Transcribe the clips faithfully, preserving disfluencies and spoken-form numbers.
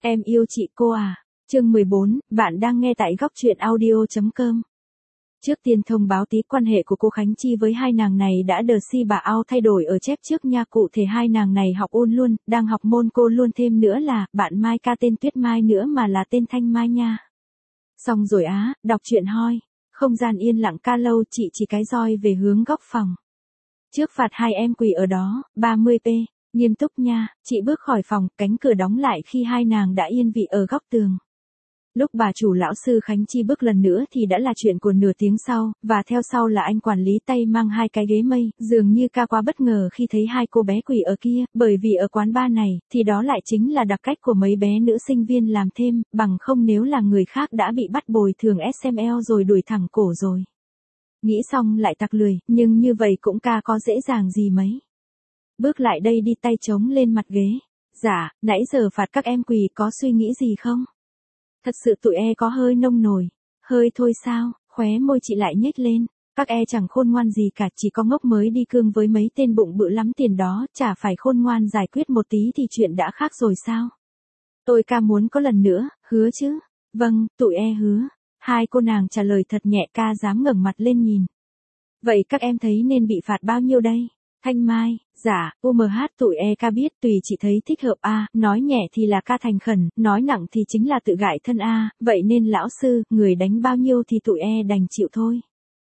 Em yêu chị cô à. Chương mười bốn, bạn đang nghe tại góc truyện audio chấm com. Trước tiên thông báo tí quan hệ của cô Khánh Chi với hai nàng này đã đờ si bà ao thay đổi ở chép trước nha, cụ thể hai nàng này học ôn luôn, đang học môn cô luôn, thêm nữa là bạn Mai ca tên Tuyết Mai nữa mà là tên Thanh Mai nha. Xong rồi á, đọc truyện hoi. Không gian yên lặng ca lâu, chị chỉ cái roi về hướng góc phòng. Trước phạt hai em quỳ ở đó, ba mươi p. Nghiêm túc nha, chị bước khỏi phòng, cánh cửa đóng lại khi hai nàng đã yên vị ở góc tường. Lúc bà chủ lão sư Khánh Chi bước lần nữa thì đã là chuyện của nửa tiếng sau, và theo sau là anh quản lý tay mang hai cái ghế mây, dường như ca quá bất ngờ khi thấy hai cô bé quỳ ở kia, bởi vì ở quán bar này, thì đó lại chính là đặc cách của mấy bé nữ sinh viên làm thêm, bằng không nếu là người khác đã bị bắt bồi thường ét em lờ rồi đuổi thẳng cổ rồi. Nghĩ xong lại tặc lười, nhưng như vậy cũng ca có dễ dàng gì mấy. Bước lại đây đi, tay trống lên mặt ghế. Dạ, nãy giờ phạt các em quỳ có suy nghĩ gì không? Thật sự tụi e có hơi nông nổi. Hơi thôi sao, khóe môi chị lại nhếch lên. Các e chẳng khôn ngoan gì cả, chỉ có ngốc mới đi cương với mấy tên bụng bự lắm tiền đó, chả phải khôn ngoan giải quyết một tí thì chuyện đã khác rồi sao? Tôi ca muốn có lần nữa, hứa chứ? Vâng, tụi e hứa. Hai cô nàng trả lời thật nhẹ, ca dám ngẩng mặt lên nhìn. Vậy các em thấy nên bị phạt bao nhiêu đây? Thanh Mai, dạ, u em hát tụi e ca biết tùy chị thấy thích hợp a, à, nói nhẹ thì là ca thành khẩn, nói nặng thì chính là tự gại thân a, à, vậy nên lão sư, người đánh bao nhiêu thì tụi e đành chịu thôi.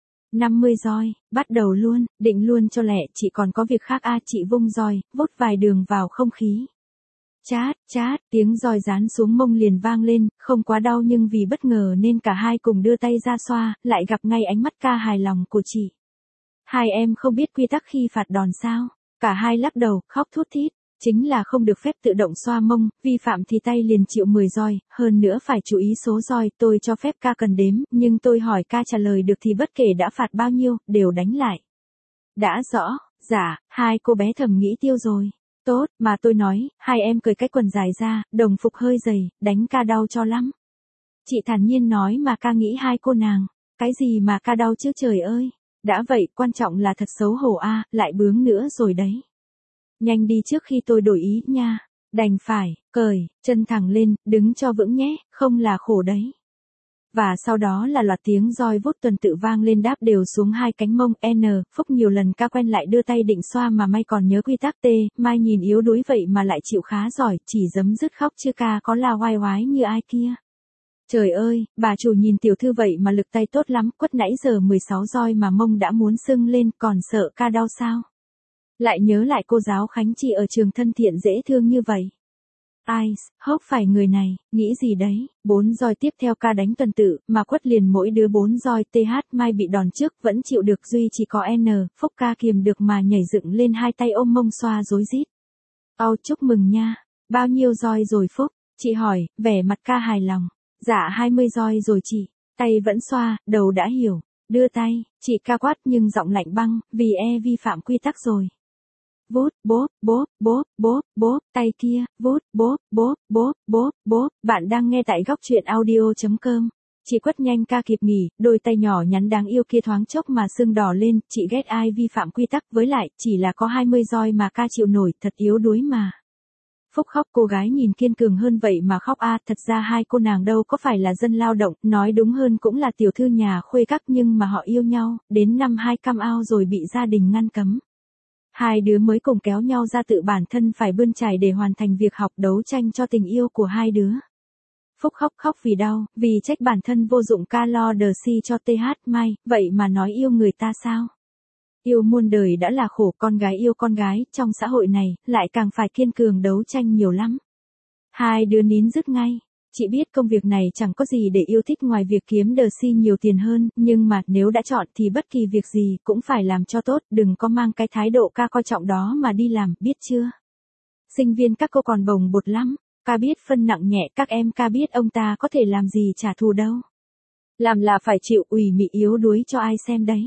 năm mươi roi, bắt đầu luôn, định luôn cho lẹ, chị còn có việc khác a, à, chị vung roi, vút vài đường vào không khí. Chát, chát, tiếng roi dán xuống mông liền vang lên, không quá đau nhưng vì bất ngờ nên cả hai cùng đưa tay ra xoa, lại gặp ngay ánh mắt ca hài lòng của chị. Hai em không biết quy tắc khi phạt đòn sao? Cả hai lắc đầu, khóc thút thít. Chính là không được phép tự động xoa mông, vi phạm thì tay liền chịu mười roi, hơn nữa phải chú ý số roi, tôi cho phép ca cần đếm, nhưng tôi hỏi ca trả lời được thì bất kể đã phạt bao nhiêu, đều đánh lại. Đã rõ, dạ, hai cô bé thầm nghĩ tiêu rồi. Tốt, mà tôi nói, hai em cởi cái quần dài ra, đồng phục hơi dày, đánh ca đau cho lắm. Chị thản nhiên nói mà ca nghĩ hai cô nàng, cái gì mà ca đau chứ trời ơi. Đã vậy, quan trọng là thật xấu hổ a, à, lại bướng nữa rồi đấy. Nhanh đi trước khi tôi đổi ý nha. Đành phải, cởi, chân thẳng lên, đứng cho vững nhé, không là khổ đấy. Và sau đó là loạt tiếng roi vút tuần tự vang lên đáp đều xuống hai cánh mông. N, Phúc nhiều lần ca quen lại đưa tay định xoa mà may còn nhớ quy tắc. T, Mai nhìn yếu đuối vậy mà lại chịu khá giỏi, chỉ giấm dứt khóc chứ ca có là oai oái như ai kia. Trời ơi, bà chủ nhìn tiểu thư vậy mà lực tay tốt lắm, quất nãy giờ mười sáu roi mà mông đã muốn sưng lên, còn sợ ca đau sao? Lại nhớ lại cô giáo Khánh Chi ở trường thân thiện dễ thương như vậy. Ai, hốc phải người này, nghĩ gì đấy, bốn roi tiếp theo ca đánh tuần tự, mà quất liền mỗi đứa bốn roi. Th Mai bị đòn trước, vẫn chịu được, duy chỉ có N, Phúc ca kiềm được mà nhảy dựng lên hai tay ôm mông xoa rối rít. Au, chúc mừng nha, bao nhiêu roi rồi Phúc? Chị hỏi, vẻ mặt ca hài lòng. Dạ hai mươi roi rồi chị, tay vẫn xoa, đầu đã hiểu, đưa tay, chị ca quát nhưng giọng lạnh băng, vì e vi phạm quy tắc rồi. Vút, bốp, bốp, bốp, bốp, bốp, tay kia, vút, bốp, bốp, bốp, bốp, bốp, bạn đang nghe tại góc truyện audio chấm com. Chị quất nhanh ca kịp nghỉ, đôi tay nhỏ nhắn đáng yêu kia thoáng chốc mà sưng đỏ lên, chị ghét ai vi phạm quy tắc, với lại, chỉ là có hai mươi roi mà ca chịu nổi, thật yếu đuối mà. Phúc khóc, cô gái nhìn kiên cường hơn vậy mà khóc a, à, thật ra hai cô nàng đâu có phải là dân lao động, nói đúng hơn cũng là tiểu thư nhà khuê các, nhưng mà họ yêu nhau, đến năm hai cam ao rồi bị gia đình ngăn cấm. Hai đứa mới cùng kéo nhau ra tự bản thân phải bươn trải để hoàn thành việc học, đấu tranh cho tình yêu của hai đứa. Phúc khóc khóc vì đau, vì trách bản thân vô dụng, ca lo đờ si cho Th Mai, vậy mà nói yêu người ta sao? Yêu muôn đời đã là khổ, con gái yêu con gái, trong xã hội này, lại càng phải kiên cường đấu tranh nhiều lắm. Hai đứa nín dứt ngay. Chị biết công việc này chẳng có gì để yêu thích ngoài việc kiếm đờ si nhiều tiền hơn, nhưng mà nếu đã chọn thì bất kỳ việc gì cũng phải làm cho tốt, đừng có mang cái thái độ ca coi trọng đó mà đi làm, biết chưa? Sinh viên các cô còn bồng bột lắm, ca biết phân nặng nhẹ, các em ca biết ông ta có thể làm gì trả thù đâu. Làm là phải chịu, ủy mị yếu đuối cho ai xem đấy.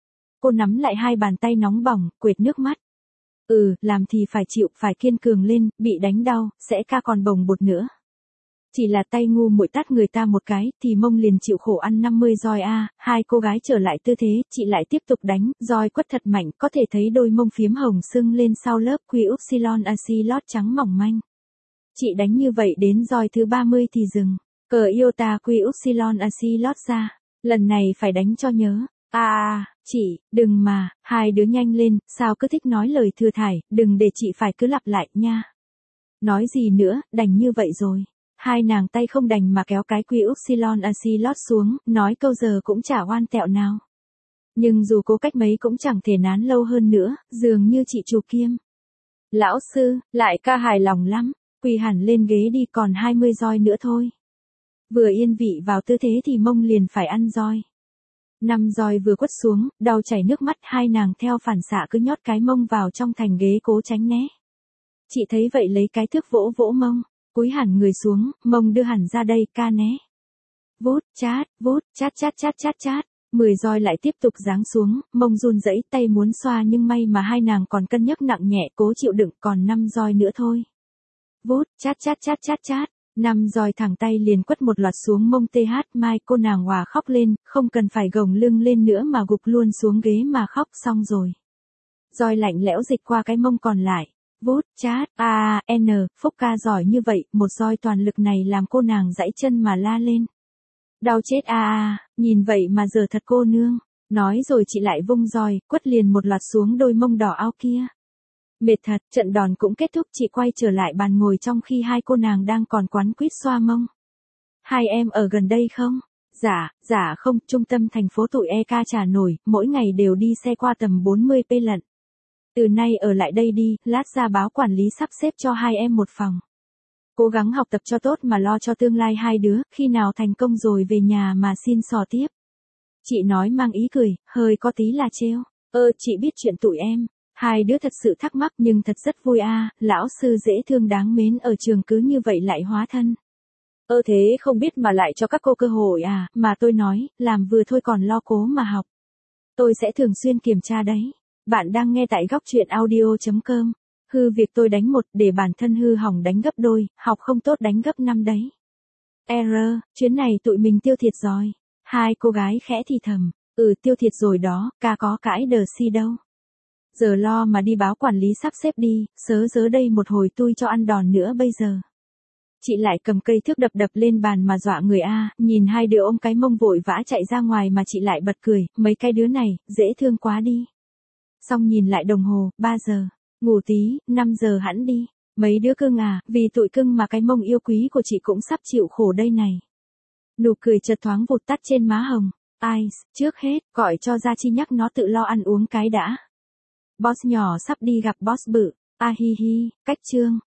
Cô nắm lại hai bàn tay nóng bỏng, quệt nước mắt. Ừ, làm thì phải chịu, phải kiên cường lên, bị đánh đau, sẽ ca còn bồng bột nữa. Chỉ là tay ngu muội tát người ta một cái, thì mông liền chịu khổ ăn năm mươi roi a, à. Hai cô gái trở lại tư thế, chị lại tiếp tục đánh, roi quất thật mạnh, có thể thấy đôi mông phiếm hồng sưng lên sau lớp quy upsilon axi lót trắng mỏng manh. Chị đánh như vậy đến roi thứ ba mươi thì dừng. Cờ iota quy upsilon asi lót ra. Lần này phải đánh cho nhớ. À à, chị, đừng mà, hai đứa nhanh lên, sao cứ thích nói lời thừa thải, đừng để chị phải cứ lặp lại nha. Nói gì nữa, đành như vậy rồi. Hai nàng tay không đành mà kéo cái quy upsilon asi lót xuống, nói câu giờ cũng chả oan tẹo nào. Nhưng dù cố cách mấy cũng chẳng thể nán lâu hơn nữa, dường như chị chủ kiêm. Lão sư, lại ca hài lòng lắm, quỳ hẳn lên ghế đi, còn hai mươi roi nữa thôi. Vừa yên vị vào tư thế thì mông liền phải ăn roi. Năm roi vừa quất xuống, đau chảy nước mắt, hai nàng theo phản xạ cứ nhót cái mông vào trong thành ghế cố tránh né. Chị thấy vậy lấy cái thước vỗ vỗ mông, cúi hẳn người xuống, mông đưa hẳn ra đây, ca né. Vút, chát, vút, chát chát chát chát chát. Mười roi lại tiếp tục giáng xuống, mông run rẩy, tay muốn xoa nhưng may mà hai nàng còn cân nhắc nặng nhẹ, cố chịu đựng, còn năm roi nữa thôi. Vút, chát chát chát chát chát. Năm roi thẳng tay liền quất một loạt xuống mông th mai, cô nàng hòa khóc lên, không cần phải gồng lưng lên nữa mà gục luôn xuống ghế mà khóc, xong rồi. Roi lạnh lẽo dịch qua cái mông còn lại. Vút, chát, a n, Phúc ca giỏi như vậy, một roi toàn lực này làm cô nàng giãy chân mà la lên. Đau chết a a, nhìn vậy mà giờ thật cô nương. Nói rồi chị lại vung roi, quất liền một loạt xuống đôi mông đỏ ao kia. Mệt thật, trận đòn cũng kết thúc, chị quay trở lại bàn ngồi trong khi hai cô nàng đang còn quắn quýt xoa mông. Hai em ở gần đây không? Dạ, dạ không, trung tâm thành phố tụi e ca trả nổi, mỗi ngày đều đi xe qua tầm bốn mươi p lận. Từ nay ở lại đây đi, lát ra báo quản lý sắp xếp cho hai em một phòng. Cố gắng học tập cho tốt mà lo cho tương lai hai đứa, khi nào thành công rồi về nhà mà xin xò tiếp. Chị nói mang ý cười, hơi có tí là trêu. Ơ, chị biết chuyện tụi em. Hai đứa thật sự thắc mắc nhưng thật rất vui a, lão sư dễ thương đáng mến ở trường cứ như vậy lại hóa thân. Ơ thế không biết mà lại cho các cô cơ hội à, mà tôi nói, làm vừa thôi còn lo cố mà học. Tôi sẽ thường xuyên kiểm tra đấy. Bạn đang nghe tại góc truyện audio chấm com. Hư việc tôi đánh một, để bản thân hư hỏng đánh gấp đôi, học không tốt đánh gấp năm đấy. Error, chuyến này tụi mình tiêu thiệt rồi. Hai cô gái khẽ thì thầm, ừ tiêu thiệt rồi đó, ca có cãi đờ si đâu. Giờ lo mà đi báo quản lý sắp xếp đi, sớ dớ đây một hồi tui cho ăn đòn nữa bây giờ. Chị lại cầm cây thước đập đập lên bàn mà dọa người a, nhìn hai đứa ôm cái mông vội vã chạy ra ngoài mà chị lại bật cười, mấy cái đứa này, dễ thương quá đi. Xong nhìn lại đồng hồ, ba giờ, ngủ tí, năm giờ hẳn đi. Mấy đứa cưng à, vì tụi cưng mà cái mông yêu quý của chị cũng sắp chịu khổ đây này. Nụ cười chợt thoáng vụt tắt trên má hồng. Ai, trước hết, gọi cho Gia Chi nhắc nó tự lo ăn uống cái đã. Boss nhỏ sắp đi gặp boss bự. A hi hi, cách chương.